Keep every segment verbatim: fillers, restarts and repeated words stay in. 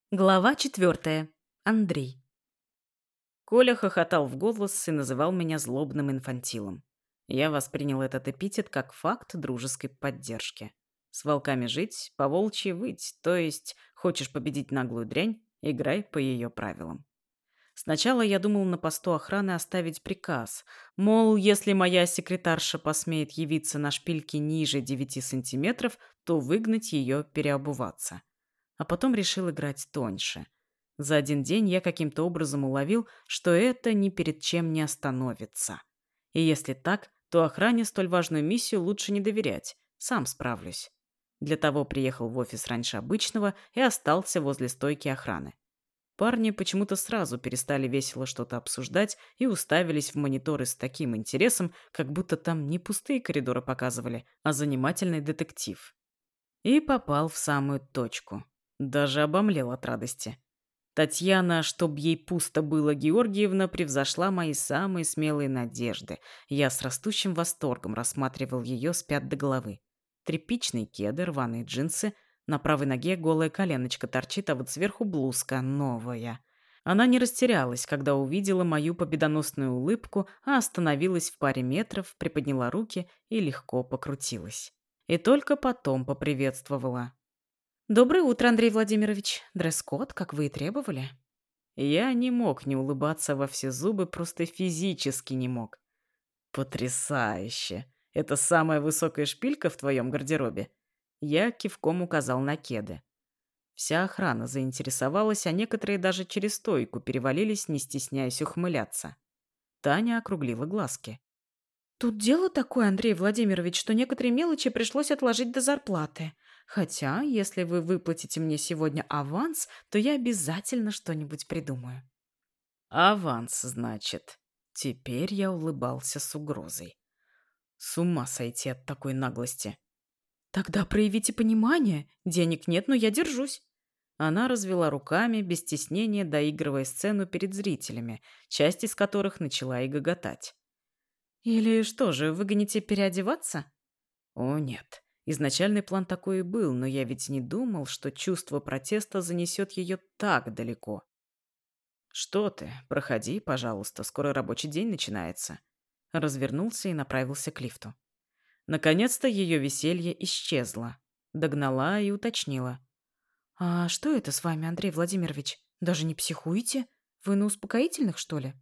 Глава четвертая. Андрей. Коля хохотал в голос и называл меня злобным инфантилом. Я воспринял этот эпитет как факт дружеской поддержки. С волками жить, по волчьи выть, то есть хочешь победить наглую дрянь, играй по ее правилам. Сначала я думал на посту охраны оставить приказ, мол, если моя секретарша посмеет явиться на шпильке ниже девяти сантиметров, то выгнать ее переобуваться. А потом решил играть тоньше. За один день я каким-то образом уловил, что это ни перед чем не остановится. И если так, то охране столь важную миссию лучше не доверять, сам справлюсь. Для того приехал в офис раньше обычного и остался возле стойки охраны. Парни почему-то сразу перестали весело что-то обсуждать и уставились в мониторы с таким интересом, как будто там не пустые коридоры показывали, а занимательный детектив. И попал в самую точку. Даже обомлел от радости. Татьяна, чтоб ей пусто было, Георгиевна, превзошла мои самые смелые надежды. Я с растущим восторгом рассматривал ее с пят до головы. Тряпичный кедр, рваные джинсы, на правой ноге голая коленочка торчит, а вот сверху блузка новая. Она не растерялась, когда увидела мою победоносную улыбку, а остановилась в паре метров, приподняла руки и легко покрутилась. И только потом поприветствовала. «Доброе утро, Андрей Владимирович. Дресс-код, как вы и требовали». Я не мог не улыбаться во все зубы, просто физически не мог. «Потрясающе! Это самая высокая шпилька в твоем гардеробе?» Я кивком указал на кеды. Вся охрана заинтересовалась, а некоторые даже через стойку перевалились, не стесняясь ухмыляться. Таня округлила глазки. «Тут дело такое, Андрей Владимирович, что некоторые мелочи пришлось отложить до зарплаты. Хотя, если вы выплатите мне сегодня аванс, то я обязательно что-нибудь придумаю». «Аванс, значит». Теперь я улыбался с угрозой. С ума сойти от такой наглости. «Тогда проявите понимание. Денег нет, но я держусь». Она развела руками, без стеснения доигрывая сцену перед зрителями, часть из которых начала и гоготать. «Или что же, выгоните переодеваться?» «О, нет. Изначальный план такой и был, но я ведь не думал, что чувство протеста занесет ее так далеко». «Что ты? Проходи, пожалуйста, скоро рабочий день начинается». Развернулся и направился к лифту. Наконец-то ее веселье исчезло. Догнала и уточнила. «А что это с вами, Андрей Владимирович? Даже не психуете? Вы на успокоительных, что ли?»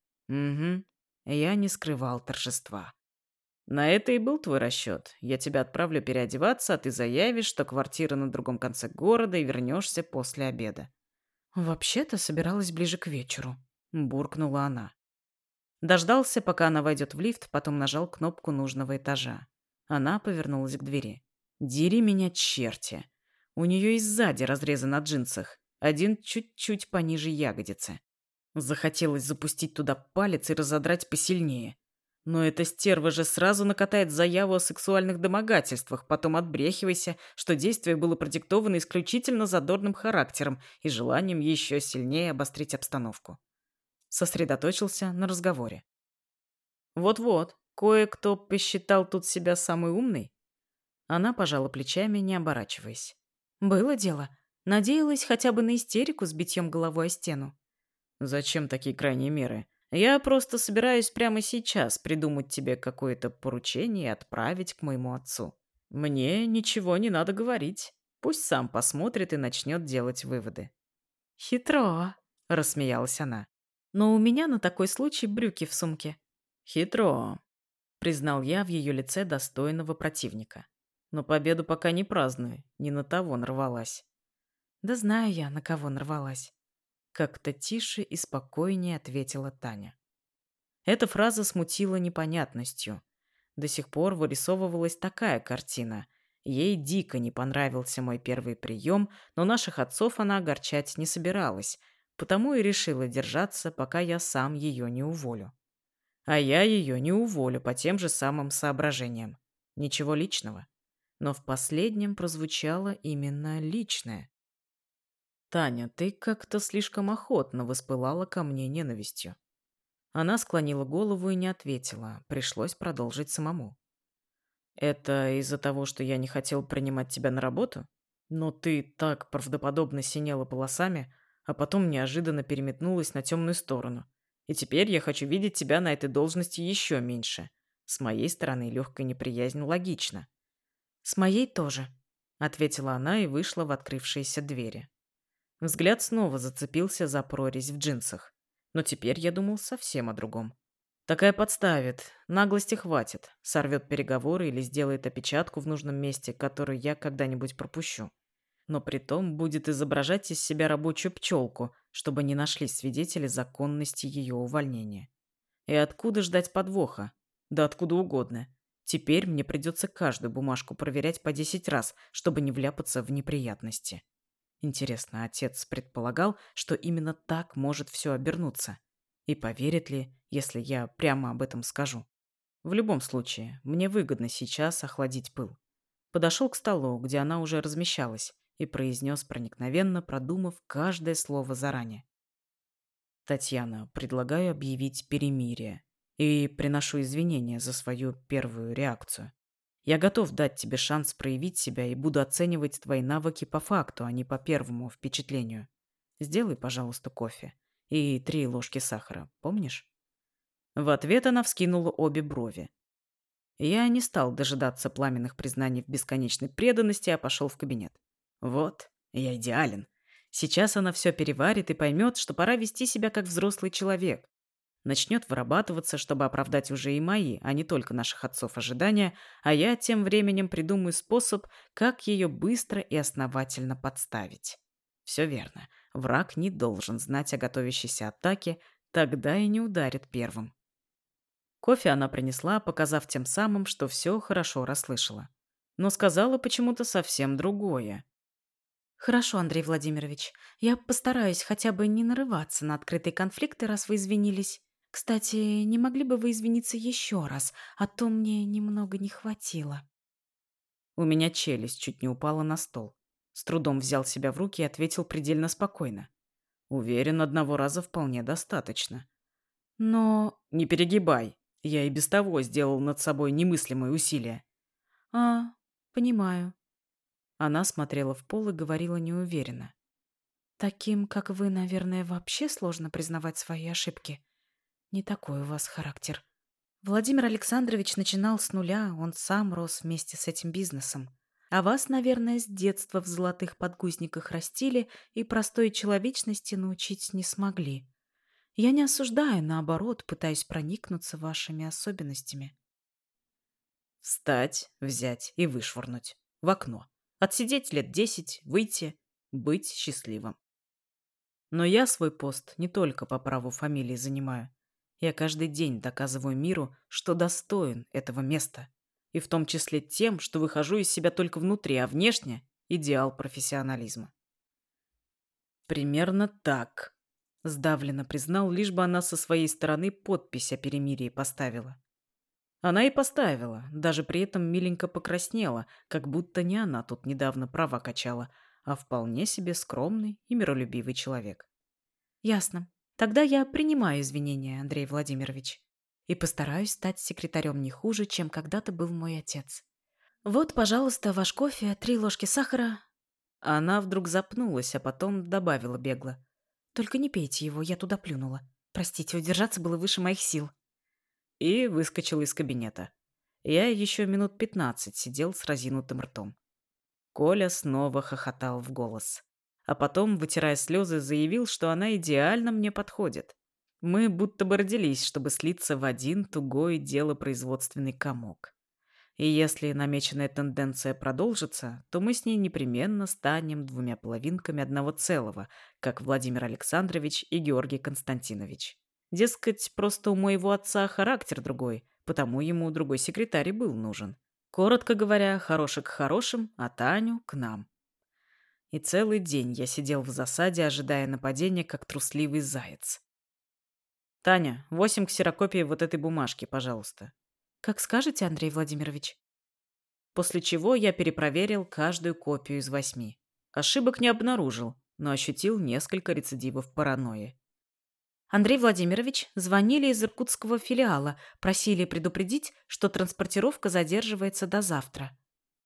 «Угу». Я не скрывал торжества. «На это и был твой расчет. Я тебя отправлю переодеваться, а ты заявишь, что квартира на другом конце города и вернешься после обеда». «Вообще-то собиралась ближе к вечеру», — буркнула она. Дождался, пока она войдет в лифт, потом нажал кнопку нужного этажа. Она повернулась к двери. «Дери меня, черти!» У нее и сзади разрезы на джинсах, один чуть-чуть пониже ягодицы. Захотелось запустить туда палец и разодрать посильнее. Но эта стерва же сразу накатает заяву о сексуальных домогательствах, потом отбрехивайся, что действие было продиктовано исключительно задорным характером и желанием еще сильнее обострить обстановку. Сосредоточился на разговоре. «Вот-вот, кое-кто посчитал тут себя самый умный». Она пожала плечами, не оборачиваясь. «Было дело. Надеялась хотя бы на истерику с битьем головой о стену». «Зачем такие крайние меры? Я просто собираюсь прямо сейчас придумать тебе какое-то поручение и отправить к моему отцу. Мне ничего не надо говорить. Пусть сам посмотрит и начнет делать выводы». «Хитро», — рассмеялась она. «Но у меня на такой случай брюки в сумке». «Хитро», — признал я в ее лице достойного противника. «Но победу пока не праздную, не на того нарвалась». «Да знаю я, на кого нарвалась». Как-то тише и спокойнее ответила Таня. Эта фраза смутила непонятностью. До сих пор вырисовывалась такая картина. Ей дико не понравился мой первый прием, но наших отцов она огорчать не собиралась, потому и решила держаться, пока я сам ее не уволю. А я ее не уволю по тем же самым соображениям. Ничего личного. Но в последнем прозвучало именно личное. «Таня, ты как-то слишком охотно воспылала ко мне ненавистью». Она склонила голову и не ответила. Пришлось продолжить самому. «Это из-за того, что я не хотел принимать тебя на работу?» Но ты так правдоподобно синела полосами, а потом неожиданно переметнулась на темную сторону. И теперь я хочу видеть тебя на этой должности еще меньше. С моей стороны легкая неприязнь логична. С моей тоже, ответила она и вышла в открывшиеся двери. Взгляд снова зацепился за прорезь в джинсах. Но теперь я думал совсем о другом. Такая подставит, наглости хватит, сорвет переговоры или сделает опечатку в нужном месте, которую я когда-нибудь пропущу. Но притом будет изображать из себя рабочую пчелку, чтобы не нашлись свидетели законности ее увольнения. И откуда ждать подвоха? Да откуда угодно. Теперь мне придется каждую бумажку проверять по десять раз, чтобы не вляпаться в неприятности. Интересно, отец предполагал, что именно так может все обернуться? И поверит ли, если я прямо об этом скажу? В любом случае, мне выгодно сейчас охладить пыл. Подошел к столу, где она уже размещалась, и произнес проникновенно, продумав каждое слово заранее. «Татьяна, предлагаю объявить перемирие и приношу извинения за свою первую реакцию. Я готов дать тебе шанс проявить себя и буду оценивать твои навыки по факту, а не по первому впечатлению. Сделай, пожалуйста, кофе и три ложки сахара, помнишь?» В ответ она вскинула обе брови. Я не стал дожидаться пламенных признаний в бесконечной преданности, а пошел в кабинет. Вот, я идеален. Сейчас она все переварит и поймет, что пора вести себя как взрослый человек. Начнет вырабатываться, чтобы оправдать уже и мои, а не только наших отцов ожидания, а я тем временем придумаю способ, как ее быстро и основательно подставить. Все верно. Враг не должен знать о готовящейся атаке, тогда и не ударит первым. Кофе она принесла, показав тем самым, что все хорошо расслышала. Но сказала почему-то совсем другое. Хорошо, Андрей Владимирович. Я постараюсь хотя бы не нарываться на открытые конфликты, раз вы извинились. Кстати, не могли бы вы извиниться еще раз, а то мне немного не хватило. У меня челюсть чуть не упала на стол. С трудом взял себя в руки и ответил предельно спокойно. Уверен, одного раза вполне достаточно. Но... Не перегибай. Я и без того сделал над собой немыслимые усилия. А, понимаю. Она смотрела в пол и говорила неуверенно. Таким, как вы, наверное, вообще сложно признавать свои ошибки. Не такой у вас характер. Владимир Александрович начинал с нуля, он сам рос вместе с этим бизнесом. А вас, наверное, с детства в золотых подгузниках растили и простой человечности научить не смогли. Я не осуждаю, наоборот, пытаюсь проникнуться вашими особенностями. Встать, взять и вышвырнуть. В окно. Отсидеть лет десять, выйти, быть счастливым. Но я свой пост не только по праву фамилии занимаю. Я каждый день доказываю миру, что достоин этого места. И в том числе тем, что выхожу из себя только внутри, а внешне – идеал профессионализма. Примерно так. Сдавленно признал, лишь бы она со своей стороны подпись о перемирии поставила. Она и поставила, даже при этом миленько покраснела, как будто не она тут недавно права качала, а вполне себе скромный и миролюбивый человек. Ясно. Тогда я принимаю извинения, Андрей Владимирович. И постараюсь стать секретарем не хуже, чем когда-то был мой отец. Вот, пожалуйста, ваш кофе, три ложки сахара. Она вдруг запнулась, а потом добавила бегло. Только не пейте его, я туда плюнула. Простите, удержаться было выше моих сил. И выскочил из кабинета. Я еще минут пятнадцать сидел с разинутым ртом. Коля снова хохотал в голос. А потом, вытирая слезы, заявил, что она идеально мне подходит. Мы будто бы родились, чтобы слиться в один тугой делопроизводственный комок. И если намеченная тенденция продолжится, то мы с ней непременно станем двумя половинками одного целого, как Владимир Александрович и Георгий Константинович. Дескать, просто у моего отца характер другой, потому ему другой секретарь и был нужен. Коротко говоря, хороший к хорошим, а Таню к нам. И целый день я сидел в засаде, ожидая нападения, как трусливый заяц. «Таня, восемь ксерокопий вот этой бумажки, пожалуйста». Как скажете, Андрей Владимирович. После чего я перепроверил каждую копию из восьми. Ошибок не обнаружил, но ощутил несколько рецидивов паранойи. Андрей Владимирович, звонили из иркутского филиала, просили предупредить, что транспортировка задерживается до завтра.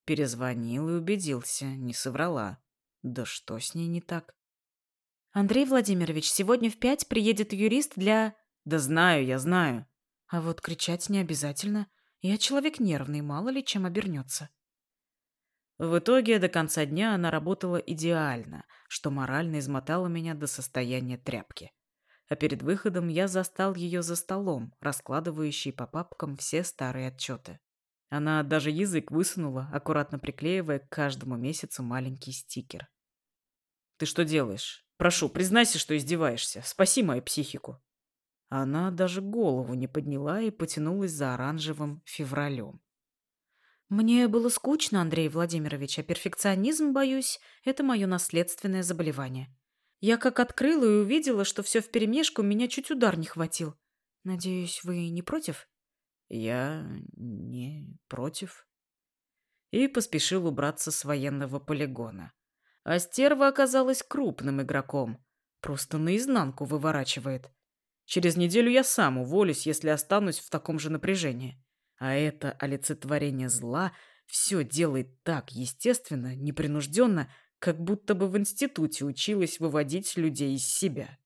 Перезвонил и убедился, не соврала. Да что с ней не так? Андрей Владимирович, сегодня в пять приедет юрист для... Да знаю, я знаю. А вот кричать не обязательно. Я человек нервный, мало ли чем обернется. В итоге до конца дня она работала идеально, что морально измотало меня до состояния тряпки. А перед выходом я застал ее за столом, раскладывающей по папкам все старые отчеты. Она даже язык высунула, аккуратно приклеивая к каждому месяцу маленький стикер. «Ты что делаешь? Прошу, признайся, что издеваешься. Спаси мою психику». Она даже голову не подняла и потянулась за оранжевым февралем. Мне было скучно, Андрей Владимирович, а перфекционизм, боюсь, это мое наследственное заболевание. Я как открыла и увидела, что все вперемешку, меня чуть удар не хватил. Надеюсь, вы не против? Я не против. И поспешил убраться с военного полигона. А стерва оказалась крупным игроком. Просто наизнанку выворачивает. Через неделю я сам уволюсь, если останусь в таком же напряжении. А это олицетворение зла все делает так естественно, непринужденно, как будто бы в институте училась выводить людей из себя.